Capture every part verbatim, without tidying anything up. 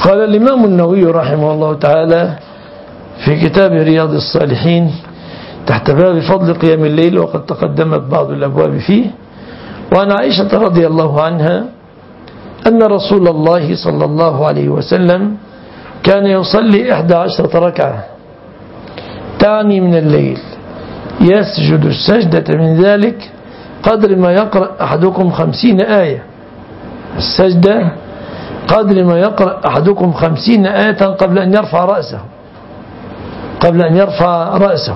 قال الإمام النووي رحمه الله تعالى في كتاب رياض الصالحين تحت باب فضل قيام الليل، وقد تقدمت بعض الأبواب فيه، وعن عائشة رضي الله عنها أن رسول الله صلى الله عليه وسلم كان يصلي إحدى عشرة ركعة تعني من الليل، يسجد السجدة من ذلك قدر ما يقرأ أحدكم خمسين آية. السجدة قدر ما يقرأ أحدكم خمسين آية قبل أن يرفع رأسه قبل أن يرفع رأسه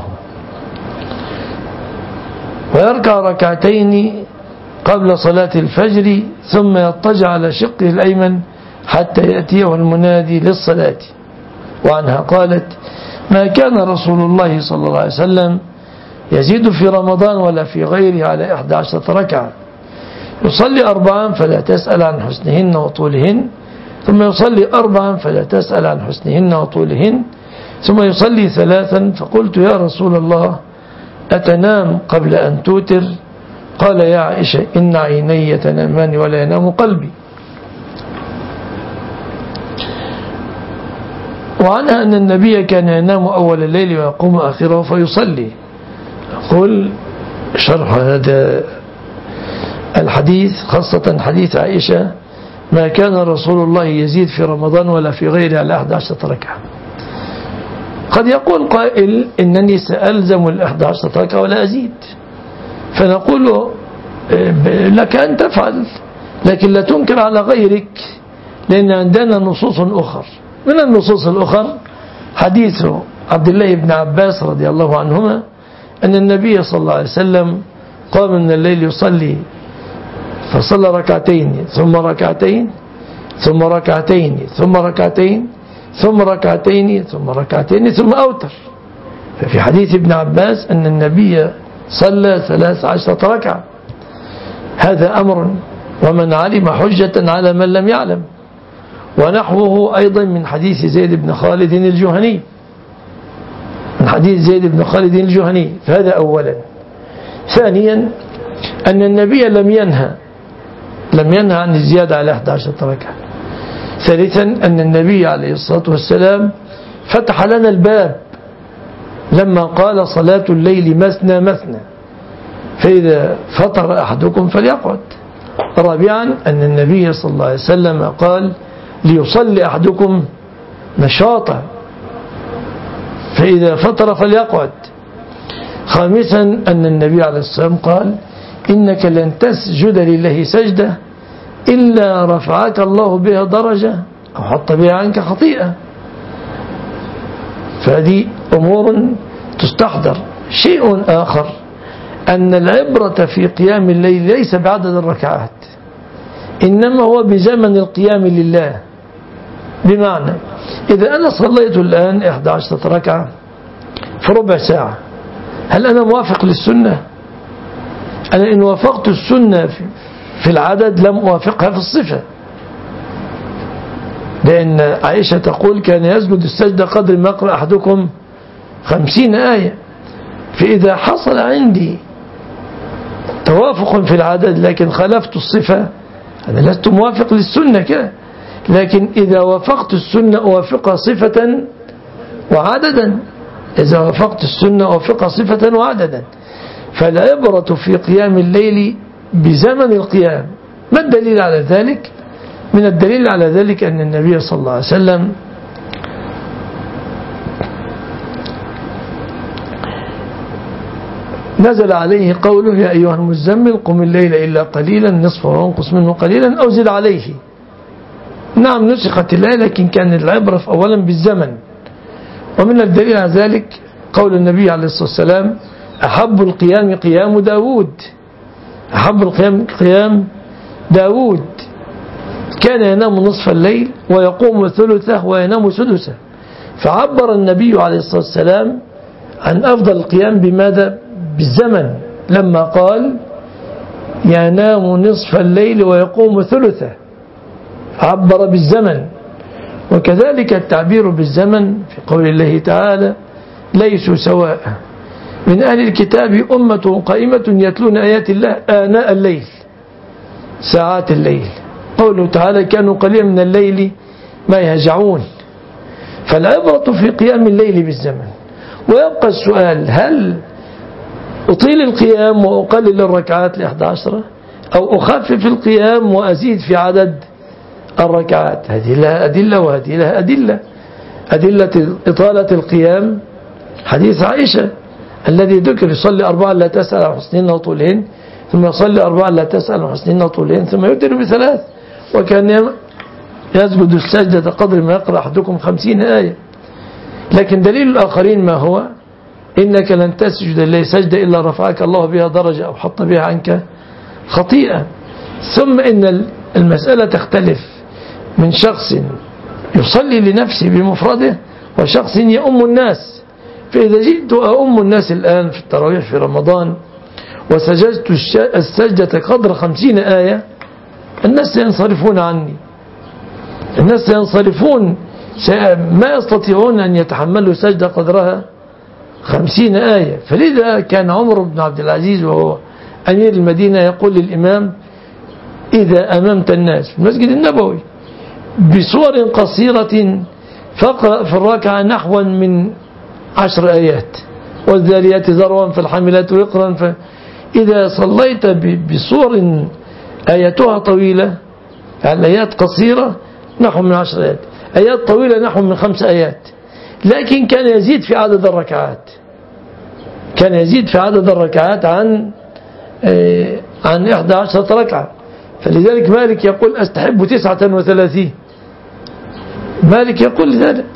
ويركع ركعتين قبل صلاة الفجر، ثم يضطجع على شقه الأيمن حتى يأتيه المنادي للصلاة. وعنها قالت: ما كان رسول الله صلى الله عليه وسلم يزيد في رمضان ولا في غيره على إحدى عشرة ركعة، يصلي أربعا فلا تسأل عن حسنهن وطولهن، ثم يصلي أربعا فلا تسأل عن حسنهن وطولهن، ثم يصلي ثلاثا. فقلت: يا رسول الله أتنام قبل أن توتر؟ قال: يا عائشة إن عيني تنامان ولا ينام قلبي. وعنها أن النبي كان ينام أول الليل ويقوم آخره فيصلي. أقول شرح هذا الحديث خاصة حديث عائشة: ما كان رسول الله يزيد في رمضان ولا في غيره على أحد عشرة ركعة. قد يقول قائل: إنني سألزم الأحد عشرة ركعة ولا أزيد، فنقول لك أن تفعل، لكن لا تنكر على غيرك، لأن عندنا نصوص أخر. من النصوص الأخر حديث عبد الله بن عباس رضي الله عنهما أن النبي صلى الله عليه وسلم قام من الليل يصلي، فصلى ركعتين ثم ركعتين ثم ركعتين ثم ركعتين ثم ركعتين ثم ركعتين ثم أوتر. ففي حديث ابن عباس أن النبي صلى ثلاث عشرة ركعة. هذا أمر، ومن علم حجة على من لم يعلم. ونحوه أيضا من حديث زيد بن خالد الجهني من حديث زيد بن خالد الجهني. فهذا أولا. ثانيا أن النبي لم ينهى لم ينهى عن الزيادة على أحد عشرة ركعة. ثالثا أن النبي عليه الصلاة والسلام فتح لنا الباب لما قال: صلاة الليل مثنى مثنى، فإذا فطر أحدكم فليقعد. رابعا أن النبي صلى الله عليه وسلم قال: ليصلي أحدكم نشاطا، فإذا فطر فليقعد. خامسا أن النبي عليه الصلاة والسلام قال: إنك لن تسجد لله سجدة إلا رفعك الله بها درجة أو حط بها عنك خطيئة. فهذه أمور تستحضر. شيء آخر أن العبرة في قيام الليل ليس بعدد الركعات، إنما هو بزمن القيام لله. بمعنى إذا أنا صليت الآن إحدى عشرة ركعة في ربع ساعة، هل أنا موافق للسنة؟ أنا إن وافقت السنة في العدد لم أوافقها في الصفة، لأن عائشة تقول: كان يسجد السجدة قدر ما يقرأ أحدكم خمسين آية. فإذا حصل عندي توافق في العدد لكن خالفت الصفة، أنا لست موافق للسنة كده. لكن إذا وافقت السنة أوافقها صفة وعددا إذا وافقت السنة أوافقها صفة وعددا. فالعبرة في قيام الليل بزمن القيام. ما الدليل على ذلك؟ من الدليل على ذلك أن النبي صلى الله عليه وسلم نزل عليه قوله: يا أيها المزمل قم الليل إلا قليلا نصفه وانقص منه قليلا أو زد عليه. نعم نسخت الآية، لكن كان العبرة أولا بالزمن. ومن الدليل على ذلك قول النبي عليه الصلاة والسلام: أحب القيام قيام داود أحب القيام قيام داود كان ينام نصف الليل ويقوم ثلثه وينام سدسه. فعبر النبي عليه الصلاة والسلام عن أفضل القيام بماذا؟ بالزمن، لما قال: ينام نصف الليل ويقوم ثلثه، عبر بالزمن. وكذلك التعبير بالزمن في قول الله تعالى: ليسوا سواء من أهل الكتاب أمة قائمة يتلون آيات الله آناء الليل ساعات الليل. قوله تعالى: كانوا قليلا من الليل ما يهجعون. فالعبرة في قيام الليل بالزمن. ويبقى السؤال: هل أطيل القيام وأقلل الركعات لإحدى عشرة، أو أخفف القيام وأزيد في عدد الركعات؟ هذه لها أدلة وهذه لها أدلة. أدلة إطالة القيام حديث عائشة الذي ذكر: يصلي أربعا لا تسأل عن حسنهن وطولهن، ثم يصلي أربعا لا تسأل عن حسنهن وطولهن، ثم يوتر بثلاث، وكان يسجد السجدة قدر ما يقرأ أحدكم خمسين آية. لكن دليل الآخرين ما هو؟ إنك لن تسجد لله سجدة إلا رفعك الله بها درجة أو حط بها عنك خطيئة. ثم إن المسألة تختلف من شخص يصلي لنفسه بمفرده وشخص يؤم الناس. فإذا جئت أؤم الناس الآن في التراويح في رمضان وسجدت السجدة قدر خمسين آية، الناس سينصرفون عني، الناس سينصرفون، ما يستطيعون أن يتحملوا سجدة قدرها خمسين آية. فلذا كان عمر بن عبد العزيز وهو أمير المدينة يقول للإمام: إذا أممت الناس في المسجد النبوي بصور قصيرة فاقرأ في الركعة نحو من عشر آيات، والذاريات ذروا فالحاملات وقرا. فإذا صليت بصور آياتها طويلة، يعني آيات قصيرة نحو من عشر آيات، آيات طويلة نحو من خمس آيات، لكن كان يزيد في عدد الركعات، كان يزيد في عدد الركعات عن عن إحدى عشرة ركعة. فلذلك مالك يقول: أستحب تسعة وثلاثين. مالك يقول ذلك.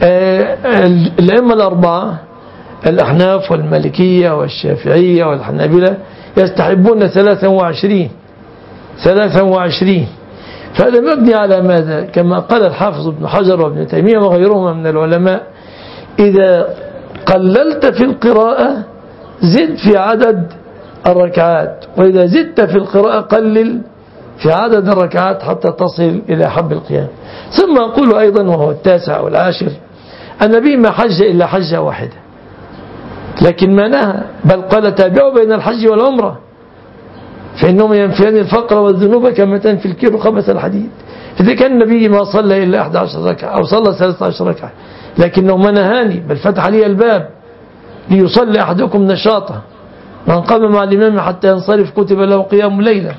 الأئمة الأربعة الأحناف والمالكية والشافعية والحنابلة يستحبون ثلاثا وعشرين ثلاثا وعشرين. فهذا مبني على ماذا؟ كما قال الحافظ ابن حجر وابن تيمية وغيرهما من العلماء: إذا قللت في القراءة زد في عدد الركعات، وإذا زدت في القراءة قلل في عدد الركعات حتى تصل إلى حب القيام. ثم أقول أيضا، وهو التاسع والعاشر: النبي ما حج إلا حجة واحدة، لكن ما نهى، بل قال: تابعوا بين الحج والعمرة فإنهم ينفيان الفقر والذنوب كما تنفي الكير خبث الحديد. إذا كان النبي ما صلى إلا أحد عشر ركعة أو صلى ثلاثة عشر ركعة، لكنه ما نهاني، بل فتح لي الباب ليصلي أحدكم نشاطه، من قام مع الإمام حتى ينصرف كتب له قيام ليلة،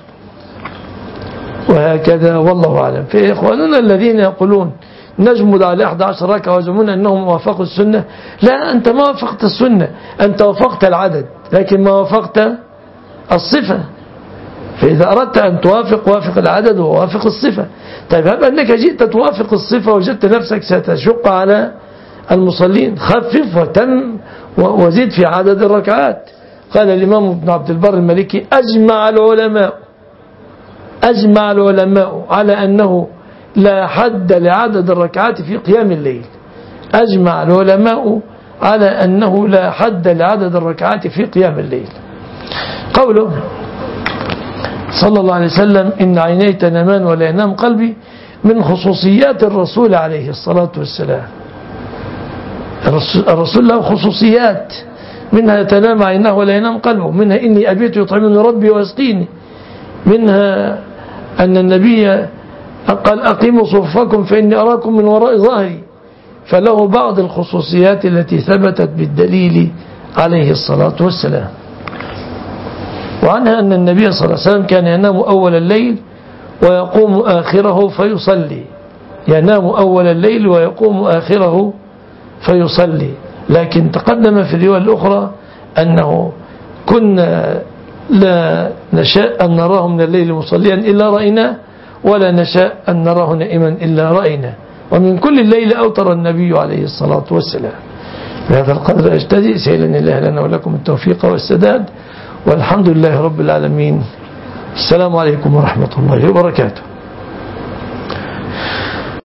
وهكذا. والله أعلم. في إخواننا الذين يقولون نجمد على أحد عشر ركعة ويزعمون أنهم وافقوا السنة، لا، أنت ما وافقت السنة، أنت وافقت العدد لكن ما وافقت الصفة. فإذا أردت أن توافق وافق العدد ووافق الصفة. طيب هل أنك جئت توافق الصفة وجدت نفسك ستشق على المصلين؟ خفف وتم وزيد في عدد الركعات. قال الإمام ابن عبد البر المالكي: أجمع العلماء أجمع العلماء على أنه لا حد لعدد الركعات في قيام الليل. أجمع العلماء على أنه لا حد لعدد الركعات في قيام الليل. قوله صلى الله عليه وسلم: إن عيني تنامان ولا ينام قلبي، من خصوصيات الرسول عليه الصلاة والسلام. الرسول له خصوصيات، منها تنام عيناه ولا ينام قلبه، منها إني أبيت يطعمني ربي ويسقيني، منها أن النبي قال: أقيموا صفكم فإني أراكم من وراء ظهري. فله بعض الخصوصيات التي ثبتت بالدليل عليه الصلاة والسلام. وعنها أن النبي صلى الله عليه وسلم كان ينام أول الليل ويقوم آخره فيصلي، ينام أول الليل ويقوم آخره فيصلي. لكن تقدم في الرواية الأخرى أنه كنا لا نشاء أن نراه من الليل مصليا إلا رأيناه، ولا نشاء أن نراه نائما إلا رأيناه. ومن كل الليل أوتر النبي عليه الصلاة والسلام. بهذا القدر أجتزئ، سيلا الله لنا ولكم التوفيق والسداد، والحمد لله رب العالمين. السلام عليكم ورحمة الله وبركاته.